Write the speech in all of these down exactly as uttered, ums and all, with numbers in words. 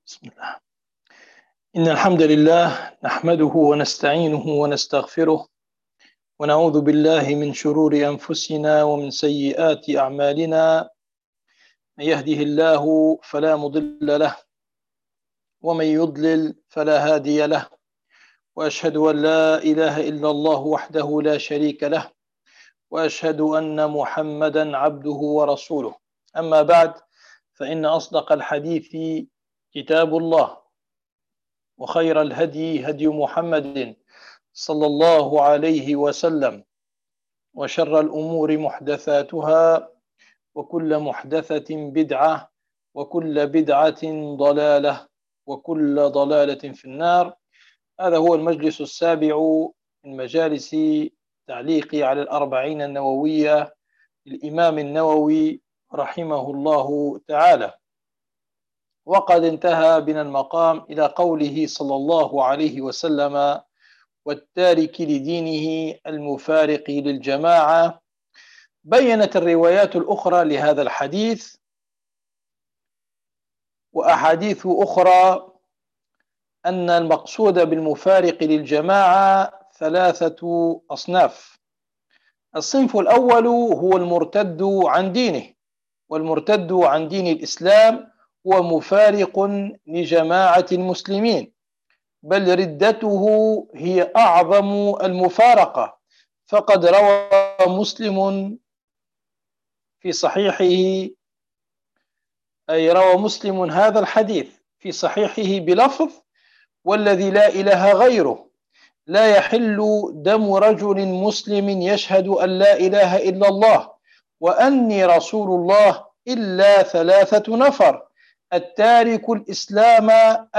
بسم الله. إن الحمد لله نحمده ونستعينه ونستغفره ونعوذ بالله من شرور أنفسنا ومن سيئات أعمالنا. من يهده الله فلا مضل له ومن يضلل فلا هادي له، وأشهد أن لا إله إلا الله وحده لا شريك له، وأشهد أن محمدا عبده ورسوله. أما بعد، فإن أصدق الحديث كتاب الله، وخير الهدي هدي محمد صلى الله عليه وسلم، وشر الأمور محدثاتها، وكل محدثة بدعة، وكل بدعة ضلالة، وكل ضلالة في النار. هذا هو المجلس السابع من مجالس تعليقي على الأربعين النووية للإمام النووي رحمه الله تعالى. وقد انتهى بنا المقام إلى قوله صلى الله عليه وسلم: والتارك لدينه المفارق للجماعة. بيّنت الروايات الأخرى لهذا الحديث وأحاديث أخرى أن المقصود بالمفارق للجماعة ثلاثة أصناف. الصنف الأول هو المرتد عن دينه، والمرتد عن دين الإسلام هو مفارق لجماعة المسلمين، بل ردته هي أعظم المفارقة. فقد روى مسلم في صحيحه أي روى مسلم هذا الحديث في صحيحه بلفظ: والذي لا إله غيره لا يحل دم رجل مسلم يشهد أن لا إله إلا الله وأني رسول الله إلا ثلاثة نفر: التارك الإسلام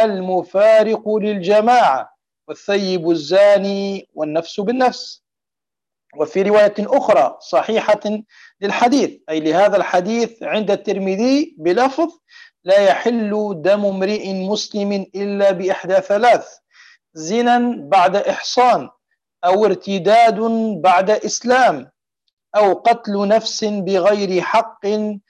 المفارق للجماعة، والثيب الزاني، والنفس بالنفس. وفي رواية أخرى صحيحة للحديث أي لهذا الحديث عند الترمذي بلفظ: لا يحل دم امرئ مسلم إلا بإحدى ثلاث: زنا بعد إحصان، أو ارتداد بعد إسلام، أو قتل نفس بغير حق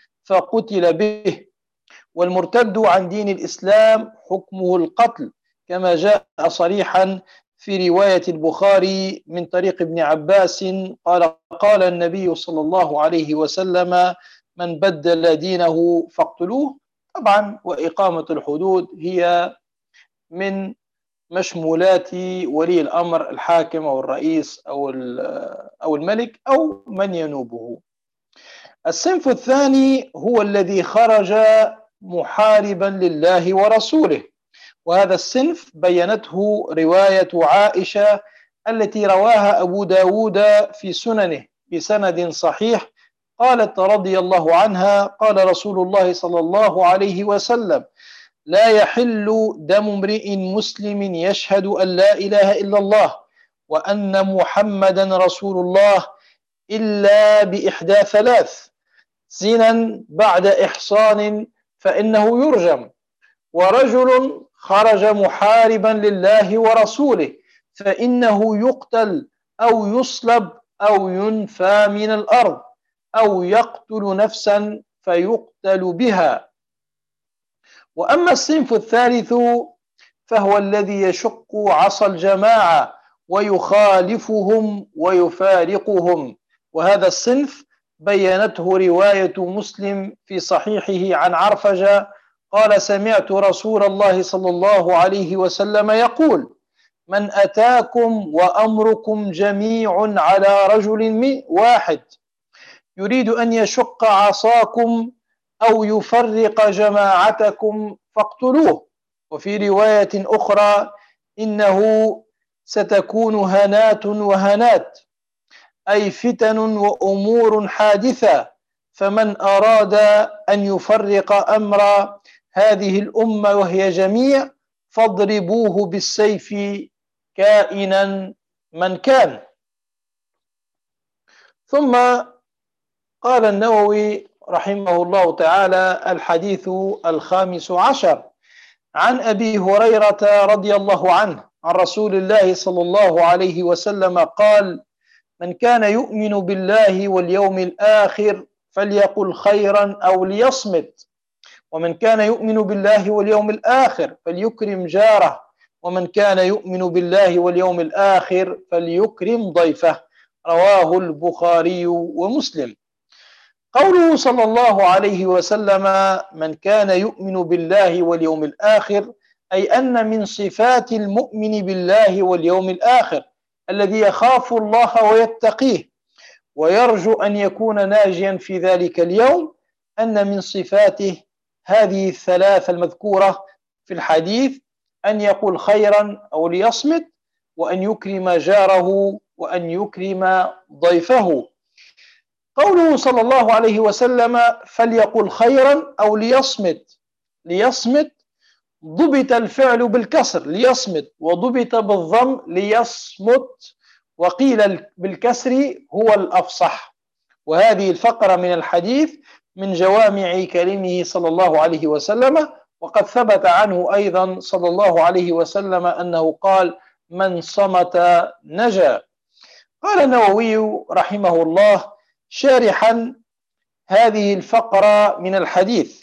فقتل به. والمرتد عن دين الإسلام حكمه القتل، كما جاء صريحا في رواية البخاري من طريق ابن عباس قال: قال النبي صلى الله عليه وسلم: من بدل دينه فاقتلوه. طبعا وإقامة الحدود هي من مشمولات ولي الأمر، الحاكم أو الرئيس أو أو الملك أو من ينوبه. الصنف الثاني هو الذي خرج محاربا لله ورسوله، وهذا الصنف بينته رواية عائشة التي رواها أبو داود في سننه بسند صحيح. قالت رضي الله عنها: قال رسول الله صلى الله عليه وسلم: لا يحل دم امرئ مسلم يشهد أن لا إله إلا الله وأن محمدا رسول الله إلا بإحدى ثلاث: زنا بعد إحصان فإنه يرجم، ورجل خرج محاربا لله ورسوله فإنه يقتل أو يصلب أو ينفى من الأرض، أو يقتل نفسا فيقتل بها. وأما الصنف الثالث فهو الذي يشق عصا الجماعة ويخالفهم ويفارقهم، وهذا الصنف بينته رواية مسلم في صحيحه عن عرفجة قال: سمعت رسول الله صلى الله عليه وسلم يقول: من أتاكم وأمركم جميع على رجل واحد يريد أن يشق عصاكم أو يفرق جماعتكم فاقتلوه. وفي رواية أخرى: إنه ستكون هنات وهنات، أي فتن وأمور حادثة، فمن أراد أن يفرق أمر هذه الأمة وهي جميع فاضربوه بالسيف كائنا من كان. ثم قال النووي رحمه الله تعالى: الحديث الخامس عشر عن أبي هريرة رضي الله عنه عن رسول الله صلى الله عليه وسلم قال: من كان يؤمن بالله واليوم الآخر فليقل خيرا أو ليصمت. ومن كان يؤمن بالله واليوم الآخر فليكرم جاره، ومن كان يؤمن بالله واليوم الآخر فليكرم ضيفه. رواه البخاري ومسلم. قوله صلى الله عليه وسلم من كان يؤمن بالله واليوم الآخر، أي أن من صفات المؤمن بالله واليوم الآخر الذي يخاف الله ويتقيه ويرجو أن يكون ناجيا في ذلك اليوم، أن من صفاته هذه الثلاثة المذكورة في الحديث: أن يقول خيرا أو ليصمت، وأن يكرم جاره، وأن يكرم ضيفه. قوله صلى الله عليه وسلم فليقل خيرا أو ليصمت، ليصمت ضبط الفعل بالكسر ليصمت، وضبط بالضم ليصمت، وقيل بالكسر هو الأفصح. وهذه الفقرة من الحديث من جوامع كلمه صلى الله عليه وسلم، وقد ثبت عنه أيضا صلى الله عليه وسلم أنه قال من صمت نجا. قال النووي رحمه الله شارحا هذه الفقرة من الحديث: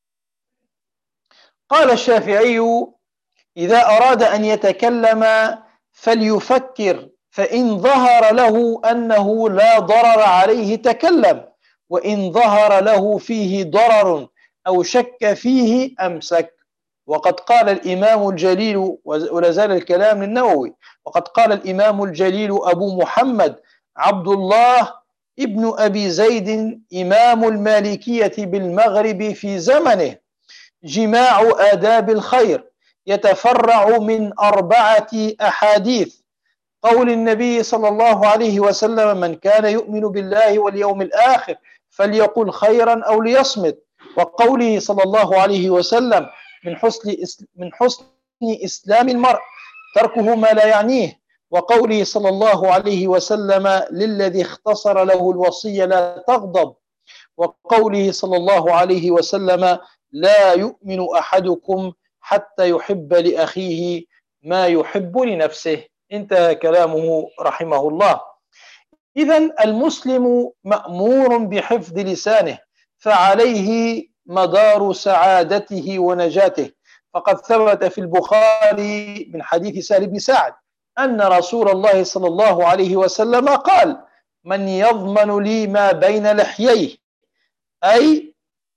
قال الشافعي إذا أراد أن يتكلم فليفكر، فإن ظهر له أنه لا ضرر عليه تكلم، وإن ظهر له فيه ضرر أو شك فيه أمسك. وقد قال الإمام الجليل، ولا زال الكلام للنووي، وقد قال الإمام الجليل أبو محمد عبد الله ابن أبي زيد إمام المالكية بالمغرب في زمنه: جماع آداب الخير يتفرع من أربعة أحاديث: قول النبي صلى الله عليه وسلم من كان يؤمن بالله واليوم الآخر فليقل خيرا أو ليصمت، وقوله صلى الله عليه وسلم من حسن من حسن إسلام المرء تركه ما لا يعنيه، وقوله صلى الله عليه وسلم للذي اختصر له الوصية لا تغضب، وقوله صلى الله عليه وسلم لا يؤمن أحدكم حتى يحب لأخيه ما يحب لنفسه. انتهى كلامه رحمه الله. إذن المسلم مأمور بحفظ لسانه، فعليه مدار سعادته ونجاته. فقد ثبت في البخاري من حديث سهل بن سعد أن رسول الله صلى الله عليه وسلم قال من يضمن لي ما بين لحييه، أي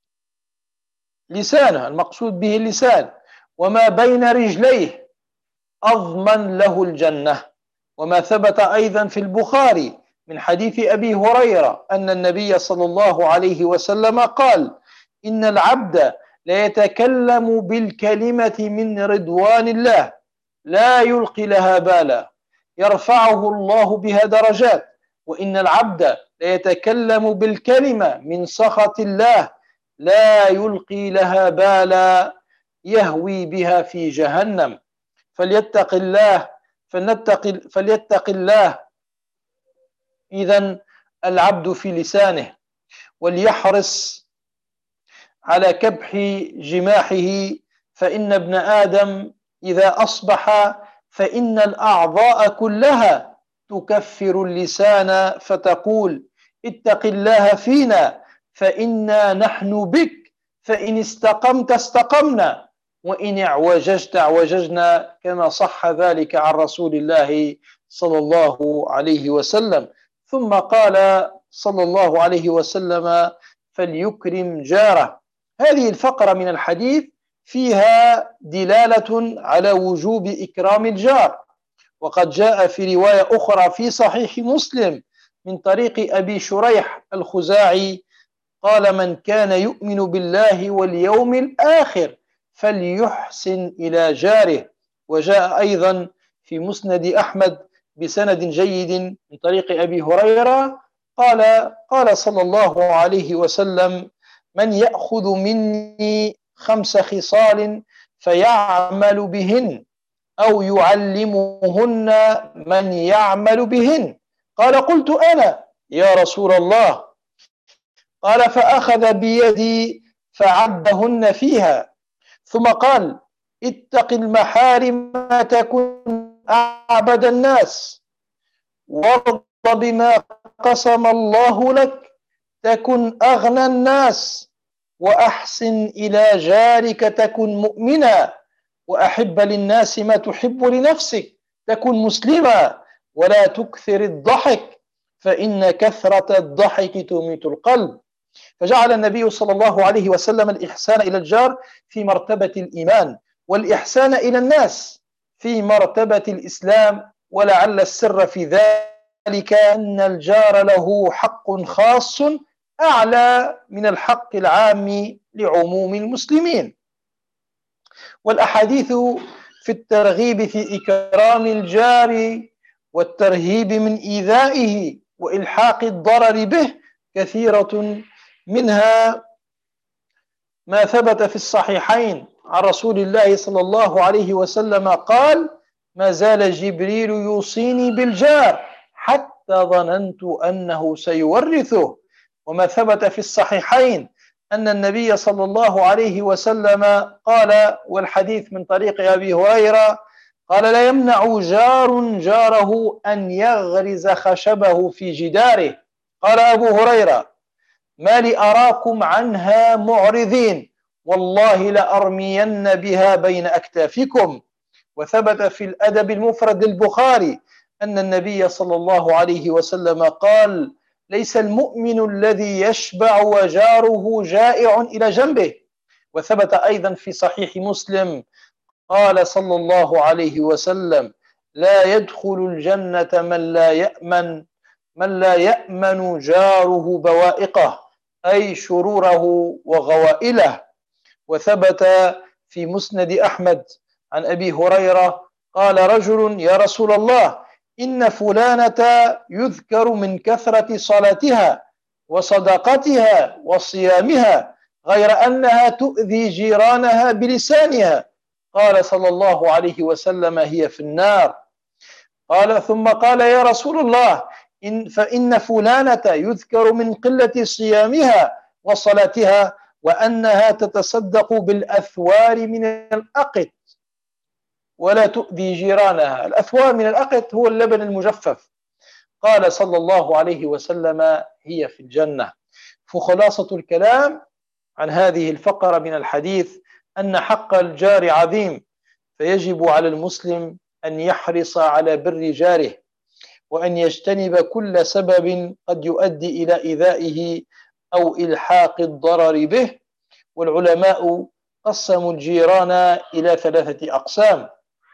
لسانه، المقصود به اللسان، وما بين رجليه أضمن له الجنة. وما ثبت أيضا في البخاري من حديث أبي هريرة أن النبي صلى الله عليه وسلم قال إن العبد ليتكلم بالكلمة من رضوان الله لا يلقي لها بالا يرفعه الله بها درجات، وإن العبد ليتكلم بالكلمة من سخط الله لا يلقي لها بالا يهوي بها في جهنم. فليتق الله فلنتق فليتق الله إذن العبد في لسانه، وليحرص على كبح جماحه، فإن ابن آدم إذا أصبح فإن الأعضاء كلها تكفر اللسان فتقول اتق الله فينا فإنا نحن بك، فإن استقمت استقمنا وإن اعوججت اعوججنا، كما صح ذلك عن رسول الله صلى الله عليه وسلم. ثم قال صلى الله عليه وسلم فليكرم جاره. هذه الفقرة من الحديث فيها دلالة على وجوب إكرام الجار، وقد جاء في رواية أخرى في صحيح مسلم من طريق أبي شريح الخزاعي قال من كان يؤمن بالله واليوم الآخر فليحسن إلى جاره. وجاء أيضا في مسند أحمد بسند جيد من طريق أبي هريرة قال قال صلى الله عليه وسلم من يأخذ مني خمس خصال فيعمل بهن أو يعلمهن من يعمل بهن. قال قلت أنا يا رسول الله، قال فأخذ بيدي فعدهن فيها، ثم قال اتق المحارم تكن أعبد الناس، وارض بما قسم الله لك تكن أغنى الناس، وأحسن إلى جارك تكن مؤمنا، وأحب للناس ما تحب لنفسك تكن مسلما، ولا تكثر الضحك فإن كثرة الضحك تميت القلب. فجعل النبي صلى الله عليه وسلم الإحسان إلى الجار في مرتبة الإيمان، والإحسان إلى الناس في مرتبة الإسلام. ولعل السر في ذلك أن الجار له حق خاص أعلى من الحق العام لعموم المسلمين. والأحاديث في الترغيب في إكرام الجار والترهيب من إيذائه وإلحاق الضرر به كثيرة، منها ما ثبت في الصحيحين عن رسول الله صلى الله عليه وسلم قال: ما زال جبريل يوصيني بالجار حتى ظننت أنه سيورثه. وما ثبت في الصحيحين أن النبي صلى الله عليه وسلم قال، والحديث من طريق أبي هريرة قال: لا يمنع جار جاره أن يغرز خشبه في جداره. قال أبو هريرة: ما لي أراكم عنها معرضين، والله لأرمين بها بين أكتافكم. وثبت في الأدب المفرد للبخاري أن النبي صلى الله عليه وسلم قال: ليس المؤمن الذي يشبع وجاره جائع إلى جنبه. وثبت أيضا في صحيح مسلم قال صلى الله عليه وسلم: لا يدخل الجنة من لا يأمن من لا يأمن جاره بوائقه، أي شروره وغوائله. وثبت في مسند أحمد عن أبي هريرة قال رجل: يا رسول الله، إن فلانة يذكر من كثرة صلاتها وصدقتها وصيامها، غير أنها تؤذي جيرانها بلسانها. قال صلى الله عليه وسلم: هي في النار. قال ثم قال: يا رسول الله، إن فإن فلانة يذكر من قلة صيامها وصلاتها وأنها تتصدق بالأثوار من الأقط ولا تؤذي جيرانها. الأثوار من الأقط هو اللبن المجفف. قال صلى الله عليه وسلم: هي في الجنة. فخلاصة الكلام عن هذه الفقرة من الحديث أن حق الجار عظيم، فيجب على المسلم أن يحرص على بر جاره، وأن يجتنب كل سبب قد يؤدي إلى إيذائه أو إلحاق الضرر به. والعلماء قسموا الجيران إلى ثلاثة أقسام: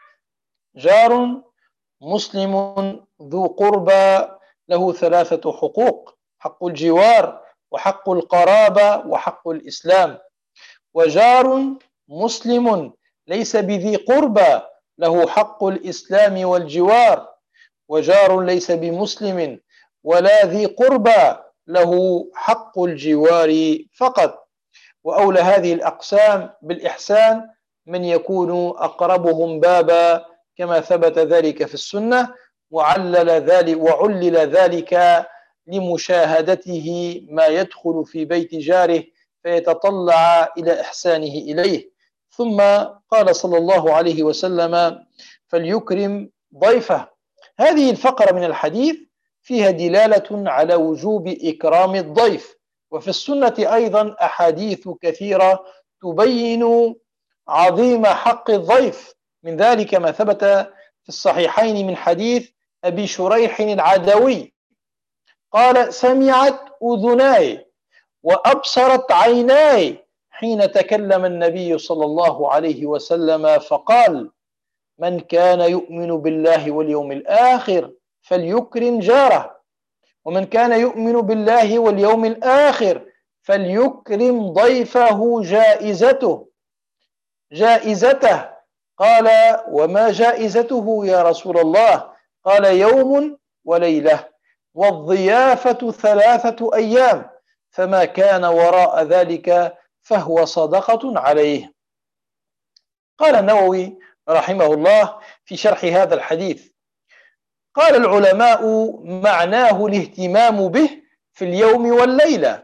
جار مسلم ذو قربى له ثلاثة حقوق: حق الجوار، وحق القرابة، وحق الإسلام. وجار مسلم ليس بذي قربى له حق الإسلام والجوار. وجار ليس بمسلم ولا ذي قربى له حق الجوار فقط. وأولى هذه الأقسام بالإحسان من يكون أقربهم بابا، كما ثبت ذلك في السنة، وعلل ذلك وعلل ذلك لمشاهدته ما يدخل في بيت جاره فيتطلع إلى إحسانه إليه. ثم قال صلى الله عليه وسلم: فليكرم ضيفه. هذه الفقرة من الحديث فيها دلالة على وجوب إكرام الضيف، وفي السنة أيضا أحاديث كثيرة تبين عظيم حق الضيف. من ذلك ما ثبت في الصحيحين من حديث أبي شريح العدوي قال: سمعت أذناي وأبصرت عيناي حين تكلم النبي صلى الله عليه وسلم فقال: من كان يؤمن بالله واليوم الآخر فليكرم جاره، ومن كان يؤمن بالله واليوم الآخر فليكرم ضيفه جائزته جائزته. قال: وما جائزته يا رسول الله؟ قال: يوم وليلة، والضيافة ثلاثة أيام، فما كان وراء ذلك فهو صدقة عليه. قال النووي رحمه الله في شرح هذا الحديث: قال العلماء: معناه الاهتمام به في اليوم والليلة،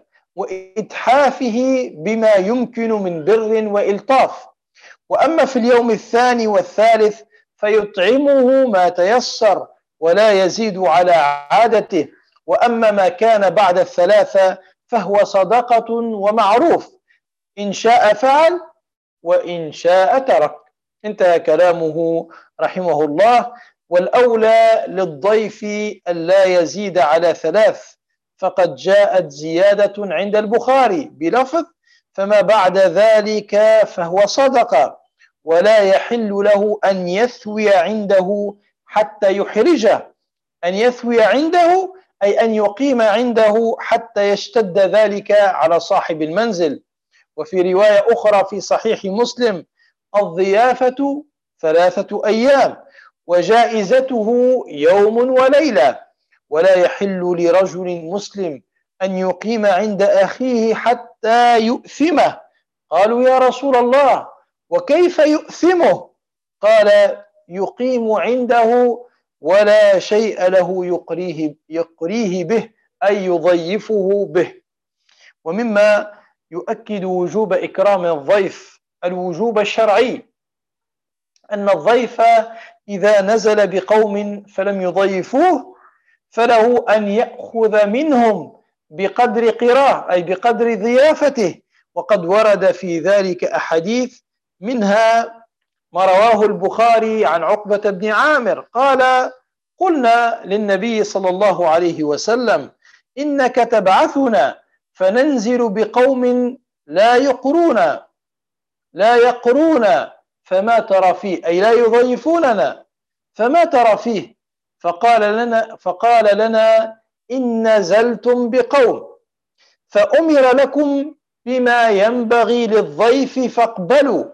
وإتحافه بما يمكن من بر وإلطاف. وأما في اليوم الثاني والثالث فيطعمه ما تيسر ولا يزيد على عادته. وأما ما كان بعد الثلاثة فهو صدقة ومعروف. إن شاء فعل وإن شاء ترك. انتهى كلامه رحمه الله. والأولى للضيف ألا يزيد على ثلاث، فقد جاءت زيادة عند البخاري بلفظ فما بعد ذلك فهو صدقة، ولا يحل له أن يثوي عنده حتى يحرجه. أن يثوي عنده أي أن يقيم عنده حتى يشتد ذلك على صاحب المنزل. وفي رواية أخرى في صحيح مسلم: الضيافة ثلاثة أيام وجائزته يوم وليلة، ولا يحل لرجل مسلم أن يقيم عند أخيه حتى يؤثمه. قالوا: يا رسول الله، وكيف يؤثمه؟ قال: يقيم عنده ولا شيء له يقريه, يقريه به، أي يضيفه به. ومما يؤكد وجوب إكرام الضيف الوجوب الشرعي، أن الضيف إذا نزل بقوم فلم يضيفوه فله أن يأخذ منهم بقدر قراه، أي بقدر ضيافته. وقد ورد في ذلك أحاديث، منها ما رواه البخاري عن عقبة بن عامر قال: قلنا للنبي صلى الله عليه وسلم: إنك تبعثنا فننزل بقوم لا يقرون لا يقرون فما ترى فيه، أي لا يضيفوننا، فما ترى فيه؟ فقال لنا فقال لنا: إن نزلتم بقوم فأمر لكم بما ينبغي للضيف فاقبلوا،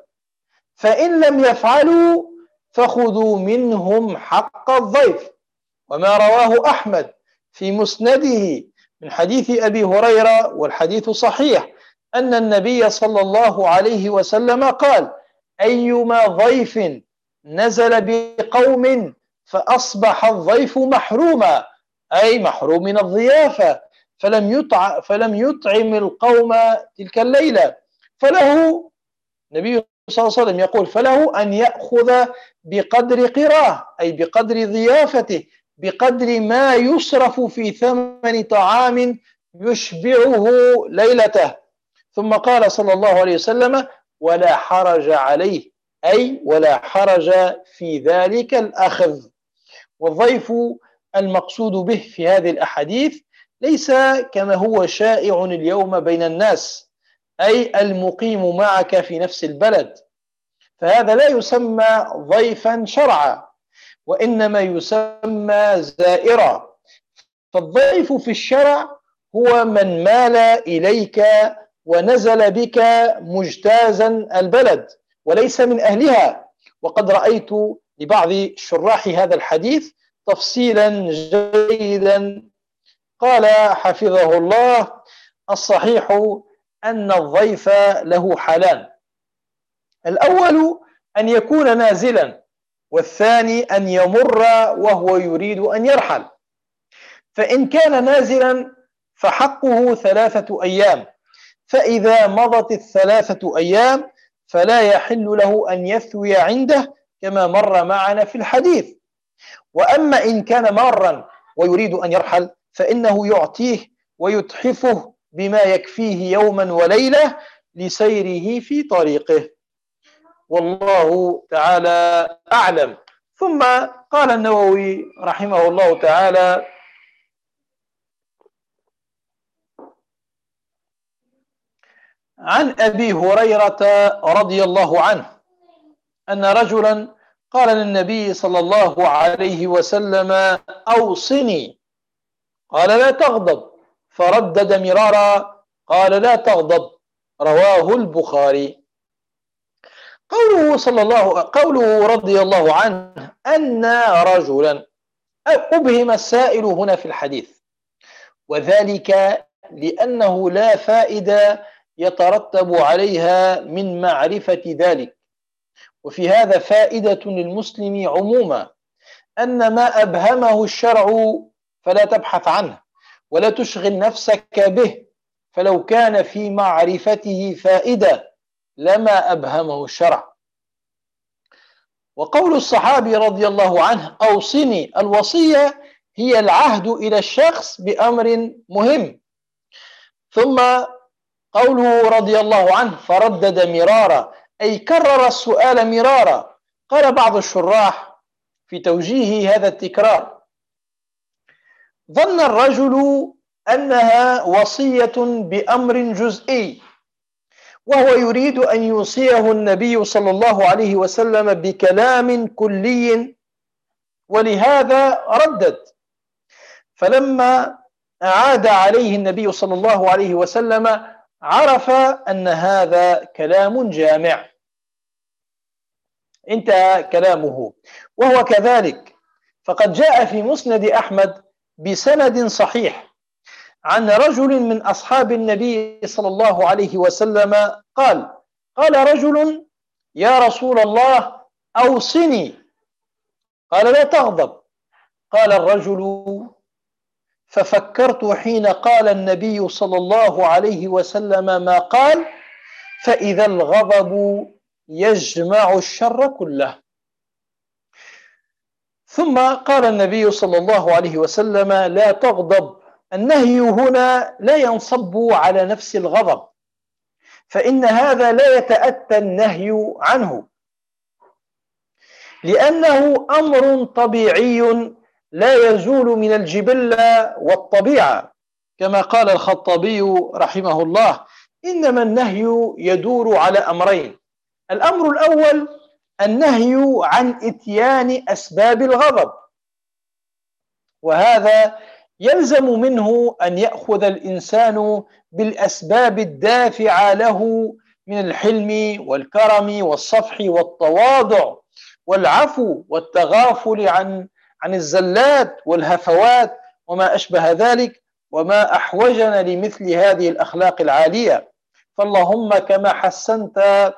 فإن لم يفعلوا فخذوا منهم حق الضيف. وما رواه أحمد في مسنده من حديث أبي هريرة، والحديث صحيح، أن النبي صلى الله عليه وسلم قال: أيما ضيف نزل بقوم فأصبح الضيف محروما، أي محروم من الضيافة، فلم يطعم, فلم يطعم القوم تلك الليلة، فله، النبي صلى الله عليه وسلم يقول: فله أن يأخذ بقدر قراه، أي بقدر ضيافته، بقدر ما يصرف في ثمن طعام يشبعه ليلته. ثم قال صلى الله عليه وسلم: ولا حرج عليه، أي ولا حرج في ذلك الأخذ. والضيف المقصود به في هذه الأحاديث ليس كما هو شائع اليوم بين الناس، أي المقيم معك في نفس البلد، فهذا لا يسمى ضيفا شرعا، وإنما يسمى زائرا. فالضيف في الشرع هو من مال إليك ونزل بك مجتازا البلد وليس من أهلها. وقد رأيت لبعض شراح هذا الحديث تفصيلا جيدا، قال حفظه الله: الصحيح أن الضيف له حالان: الأول أن يكون نازلا، والثاني أن يمر وهو يريد أن يرحل. فإن كان نازلا فحقه ثلاثة أيام، فإذا مضت الثلاثة أيام فلا يحل له أن يثوي عنده كما مر معنا في الحديث. وأما إن كان مارا ويريد أن يرحل فإنه يعطيه ويتحفه بما يكفيه يوما وليلة لسيره في طريقه، والله تعالى أعلم. ثم قال النووي رحمه الله تعالى: عن أبي هريرة رضي الله عنه أن رجلا قال للنبي صلى الله عليه وسلم: أوصني. قال: لا تغضب. فردد مرارا: قال: لا تغضب. رواه البخاري. قوله صلى الله قوله رضي الله عنه أن رجلا، أبهم السائل هنا في الحديث، وذلك لأنه لا فائدة يترتب عليها من معرفة ذلك. وفي هذا فائدة للمسلم عموما، أن ما أبهمه الشرع فلا تبحث عنه ولا تشغل نفسك به، فلو كان في معرفته فائدة لما أبهمه الشرع. وقول الصحابي رضي الله عنه: أوصني، الوصية هي العهد إلى الشخص بأمر مهم. ثم قوله رضي الله عنه فردد مرارا أي كرر السؤال مرارا. قال بعض الشراح في توجيه هذا التكرار: ظن الرجل أنها وصية بأمر جزئي، وهو يريد أن يوصيه النبي صلى الله عليه وسلم بكلام كلي، ولهذا ردد. فلما أعاد عليه النبي صلى الله عليه وسلم عرف أن هذا كلام جامع. انتهى كلامه. وهو كذلك، فقد جاء في مسند أحمد بسند صحيح عن رجل من أصحاب النبي صلى الله عليه وسلم قال: قال رجل: يا رسول الله أوصني. قال: لا تغضب. قال الرجل: ففكرت حين قال النبي صلى الله عليه وسلم ما قال، فإذا الغضب يجمع الشر كله. ثم قال النبي صلى الله عليه وسلم: لا تغضب. النهي هنا لا ينصب على نفس الغضب، فإن هذا لا يتأتى النهي عنه، لأنه أمر طبيعي لا يزول من الجبلة والطبيعة، كما قال الخطابي رحمه الله: إنما النهي يدور على أمرين. الأمر الأول النهي عن إتيان أسباب الغضب، وهذا يلزم منه أن يأخذ الإنسان بالأسباب الدافعة له من الحلم والكرم والصفح والتواضع والعفو والتغافل عن عن الزلات والهفوات وما أشبه ذلك، وما أحوجنا لمثل هذه الأخلاق العالية. فاللهم كما حسنت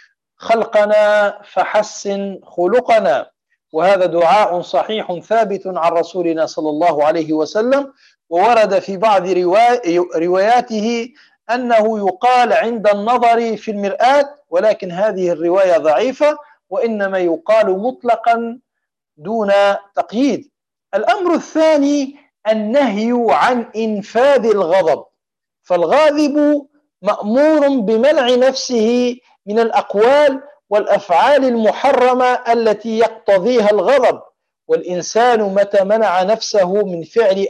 خلقنا فحسن خلقنا. وهذا دعاء صحيح ثابت عن رسولنا صلى الله عليه وسلم، وورد في بعض رواياته أنه يقال عند النظر في المرآة، ولكن هذه الرواية ضعيفة، وإنما يقال مطلقا دون تقييد. الأمر الثاني النهي عن إنفاذ الغضب، فالغاضب مأمور بمنع نفسه من الأقوال والأفعال المحرمة التي يقتضيها الغضب، والإنسان متى منع نفسه من فعل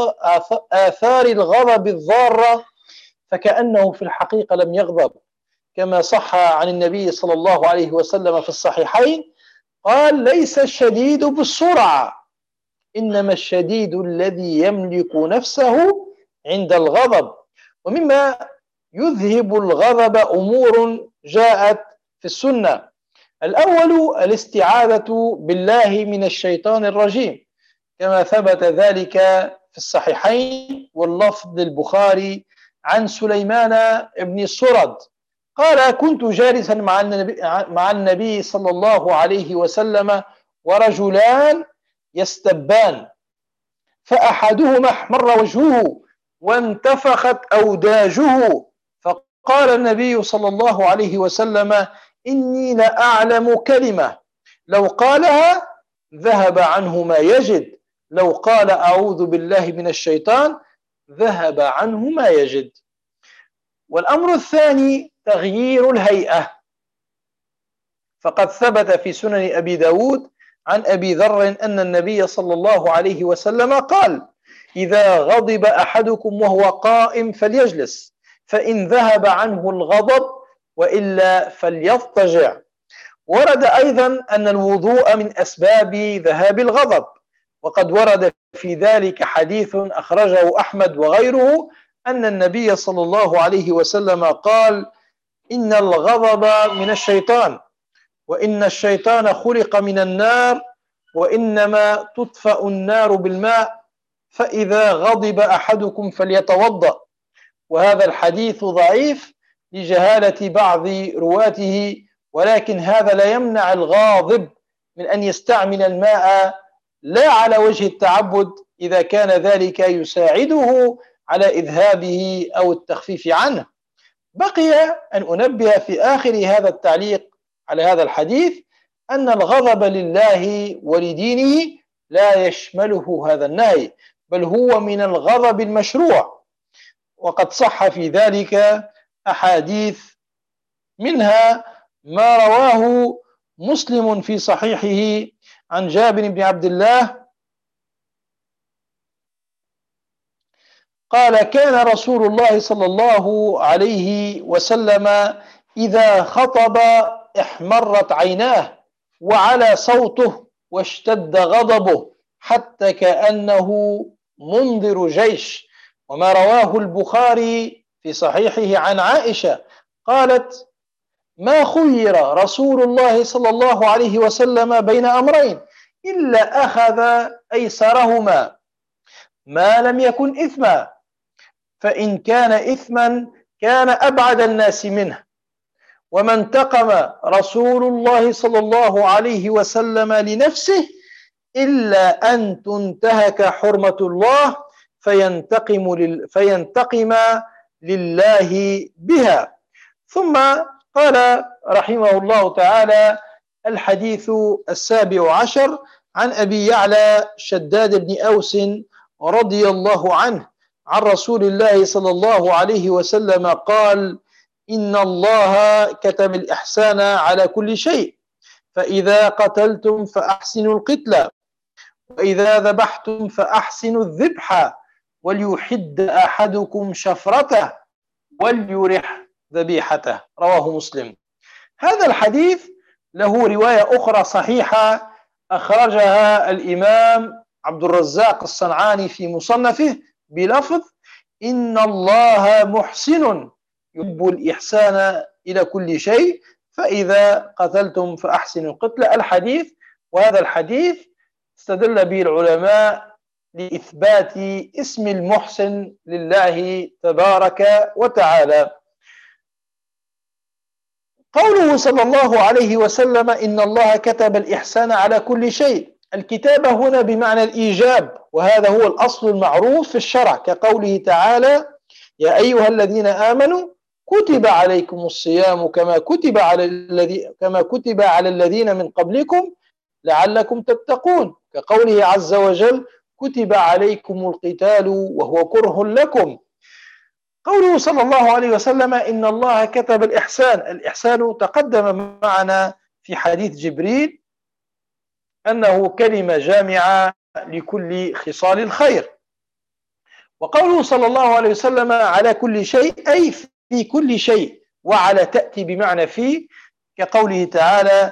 آثار الغضب الضارة فكأنه في الحقيقة لم يغضب، كما صح عن النبي صلى الله عليه وسلم في الصحيحين قال: ليس الشديد بالسرعة، إنما الشديد الذي يملك نفسه عند الغضب. ومما يذهب الغضب أمور جاءت في السنة: الأول الاستعاذة بالله من الشيطان الرجيم، كما ثبت ذلك في الصحيحين واللفظ للبخاري عن سليمان بن السرد قال: كنت جالسا مع النبي, مع النبي صلى الله عليه وسلم ورجلان يستبان، فأحدهما احمر وجهه وانتفخت أوداجه، فقال النبي صلى الله عليه وسلم: إني لأعلم كلمة لو قالها ذهب عنه ما يجد، لو قال أعوذ بالله من الشيطان ذهب عنه ما يجد. والأمر الثاني تغيير الهيئة، فقد ثبت في سنن أبي داود عن أبي ذر أن النبي صلى الله عليه وسلم قال: إذا غضب أحدكم وهو قائم فليجلس، فإن ذهب عنه الغضب وإلا فليضطجع. ورد أيضا أن الوضوء من أسباب ذهاب الغضب، وقد ورد في ذلك حديث أخرجه أحمد وغيره أن النبي صلى الله عليه وسلم قال: إن الغضب من الشيطان، وإن الشيطان خلق من النار، وإنما تطفأ النار بالماء، فإذا غضب أحدكم فليتوضأ. وهذا الحديث ضعيف لجهالة بعض رواته، ولكن هذا لا يمنع الغاضب من أن يستعمل الماء لا على وجه التعبد إذا كان ذلك يساعده على إذهابه أو التخفيف عنه. بقي أن أنبه في آخر هذا التعليق على هذا الحديث أن الغضب لله ولدينه لا يشمله هذا النهي، بل هو من الغضب المشروع، وقد صح في ذلك أحاديث، منها ما رواه مسلم في صحيحه عن جابر بن عبد الله قال: كان رسول الله صلى الله عليه وسلم إذا خطب احمرت عيناه وعلى صوته واشتد غضبه حتى كأنه منذر جيش. وما رواه البخاري في صحيحه عن عائشة قالت: ما خير رسول الله صلى الله عليه وسلم بين أمرين إلا أخذ أيسرهما ما لم يكن إثما، فإن كان إثما كان أبعد الناس منه. وما انتقم رسول الله صلى الله عليه وسلم لنفسه إلا أن تنتهك حرمة الله فينتقم, لل فينتقم لله بها. ثم قال رحمه الله تعالى: الحديث السابع عشر عن أبي يعلى شداد بن أوس رضي الله عنه عن رسول الله صلى الله عليه وسلم قال: إن الله كتب الإحسان على كل شيء، فإذا قتلتم فأحسنوا القتلى، وإذا ذبحتم فأحسنوا الذبح، وليحد أحدكم شفرته وليرح ذبيحته. رواه مسلم. هذا الحديث له رواية أخرى صحيحة أخرجها الإمام عبد الرزاق الصنعاني في مصنفه بلفظ: إن الله محسن يحب الإحسان إلى كل شيء، فإذا قتلتم فأحسنوا القتل. الحديث، وهذا الحديث استدل به العلماء لإثبات اسم المحسن لله تبارك وتعالى. قوله صلى الله عليه وسلم: إن الله كتب الإحسان على كل شيء، الكتابة هنا بمعنى الإيجاب، وهذا هو الأصل المعروف في الشرع، كقوله تعالى: يا أيها الذين آمنوا كتب عليكم الصيام كما كتب على الذي كما كتب على الذين من قبلكم لعلكم تتقون، كقوله عز وجل: كتب عليكم القتال وهو كره لكم. قوله صلى الله عليه وسلم: إن الله كتب الإحسان، الإحسان تقدم معنا في حديث جبريل أنه كلمة جامعة لكل خصال الخير. وقوله صلى الله عليه وسلم على كل شيء أي في كل شيء، وعلى تأتي بمعنى في، كقوله تعالى: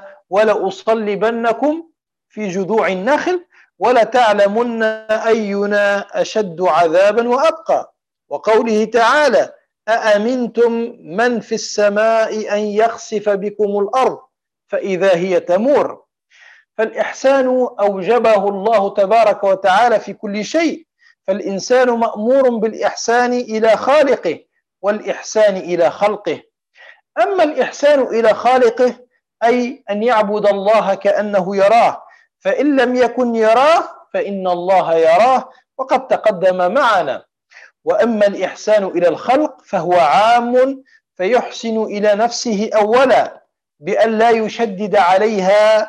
ولأصلبنكم في جذوع النخل ولتعلمن أينا أشد عذابا وأبقى. وقوله تعالى: أأمنتم من في السماء أن يخسف بكم الأرض فإذا هي تمور. فالإحسان أوجبه الله تبارك وتعالى في كل شيء، فالإنسان مأمور بالإحسان إلى خالقه والإحسان إلى خلقه. أما الإحسان إلى خالقه أي أن يعبد الله كأنه يراه، فإن لم يكن يراه فإن الله يراه، وقد تقدم معنا. وأما الإحسان إلى الخلق فهو عام، فيحسن إلى نفسه أولا بأن لا يشدد عليها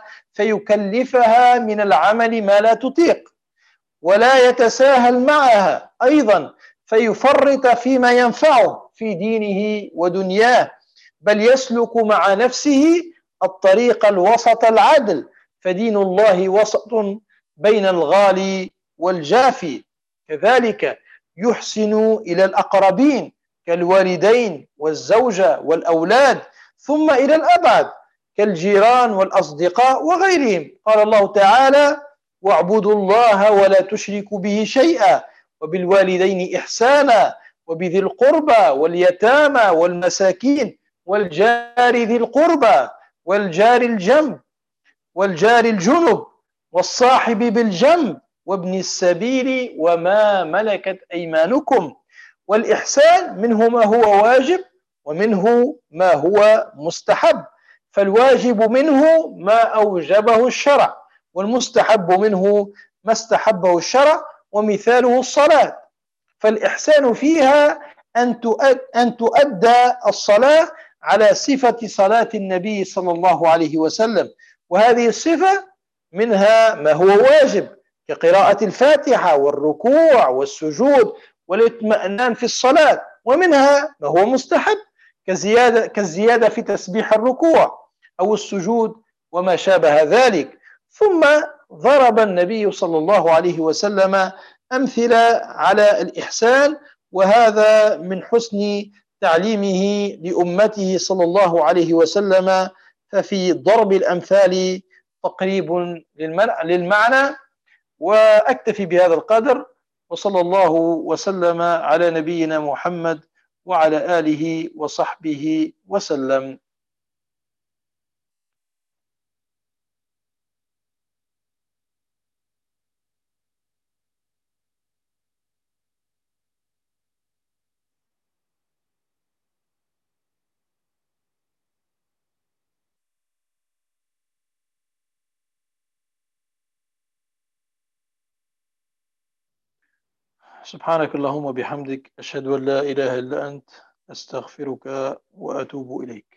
فيكلفها من العمل ما لا تطيق، ولا يتساهل معها أيضا فيفرط فيما ينفعه في دينه ودنياه، بل يسلك مع نفسه الطريق الوسط العدل، فدين الله وسط بين الغالي والجافي. كذلك يحسن إلى الأقربين كالوالدين والزوجة والأولاد، ثم إلى الأبعد كالجيران والأصدقاء وغيرهم. قال الله تعالى: واعبدوا الله ولا تشركوا به شيئا وبالوالدين إحسانا وبذي القربى واليتامى والمساكين والجار ذي القربى والجار الجنب والجار الجنب والصاحب بالجنب وابن السبيل وما ملكت أيمانكم. والإحسان منه ما هو واجب ومنه ما هو مستحب، فالواجب منه ما أوجبه الشرع، والمستحب منه ما استحبه الشرع، ومثاله الصلاة. فالإحسان فيها أن تؤدى الصلاة على صفة صلاة النبي صلى الله عليه وسلم، وهذه الصفة منها ما هو واجب كقراءة الفاتحة والركوع والسجود والاطمئنان في الصلاة، ومنها ما هو مستحب كزيادة كالزيادة في تسبيح الركوع أو السجود وما شابه ذلك. ثم ضرب النبي صلى الله عليه وسلم أمثلة على الإحسان، وهذا من حسن تعليمه لأمته صلى الله عليه وسلم. ففي ضرب الأمثال تقريب للمعنى. وأكتفي بهذا القدر، وصلى الله وسلم على نبينا محمد وعلى آله وصحبه وسلم. سبحانك اللهم وبحمدك، أشهد أن لا إله إلا أنت، أستغفرك وأتوب إليك.